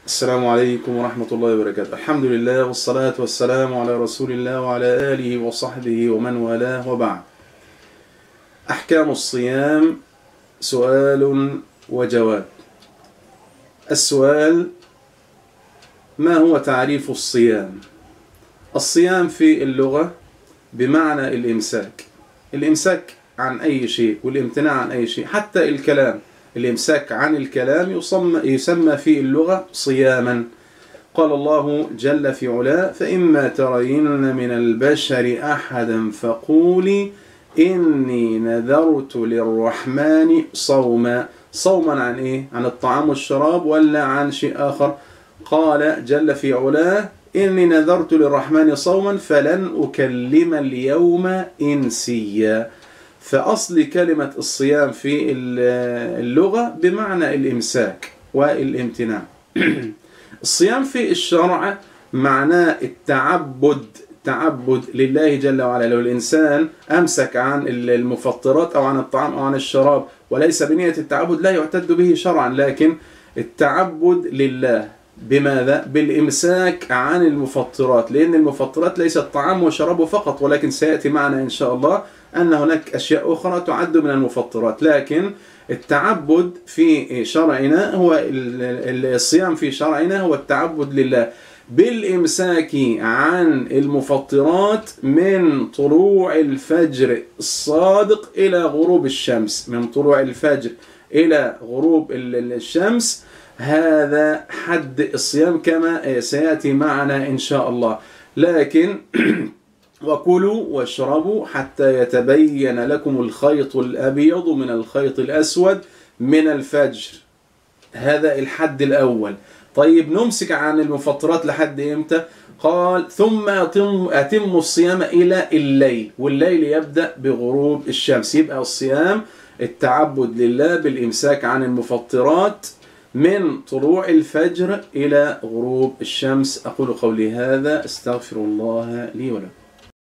السلام عليكم ورحمة الله وبركاته. الحمد لله والصلاة والسلام على رسول الله وعلى آله وصحبه ومن والاه، وبعد. أحكام الصيام، سؤال وجواب. السؤال: ما هو تعريف الصيام؟ الصيام في اللغة بمعنى الإمساك عن أي شيء والامتناع عن أي شيء، حتى الكلام. الإمساك عن الكلام يسمى في اللغة صياما. قال الله جل في علاه: فإما ترين من البشر أحدا فقولي إني نذرت للرحمن صوما. صوما عن إيه؟ عن الطعام والشراب ولا عن شيء آخر؟ قال جل في علاه: إني نذرت للرحمن صوما فلن أكلم اليوم إنسيا. فأصل كلمة الصيام في اللغة بمعنى الإمساك والامتناع. الصيام في الشرع معناه تعبد لله جل وعلا. لو الإنسان أمسك عن المفطرات أو عن الطعام أو عن الشراب وليس بنية التعبد لا يعتد به شرعا، لكن التعبد لله بماذا؟ بالإمساك عن المفطرات، لأن المفطرات ليست طعام وشراب فقط، ولكن سيأتي معنا إن شاء الله أن هناك أشياء أخرى تعد من المفطرات. لكن التعبد في شرعنا هو الصيام في شرعنا هو التعبد لله بالإمساك عن المفطرات من طلوع الفجر الصادق إلى غروب الشمس. من طلوع الفجر إلى غروب الشمس، هذا حد الصيام كما سيأتي معنا إن شاء الله. لكن وكلوا واشربوا حتى يتبين لكم الخيط الأبيض من الخيط الأسود من الفجر، هذا الحد الأول. طيب نمسك عن المفطرات لحد إمتى؟ قال: ثم أتموا الصيام إلى الليل، والليل يبدأ بغروب الشمس. يبقى الصيام التعبد لله بالإمساك عن المفطرات من طلوع الفجر إلى غروب الشمس. أقول قولي هذا، استغفر الله لي ولكم.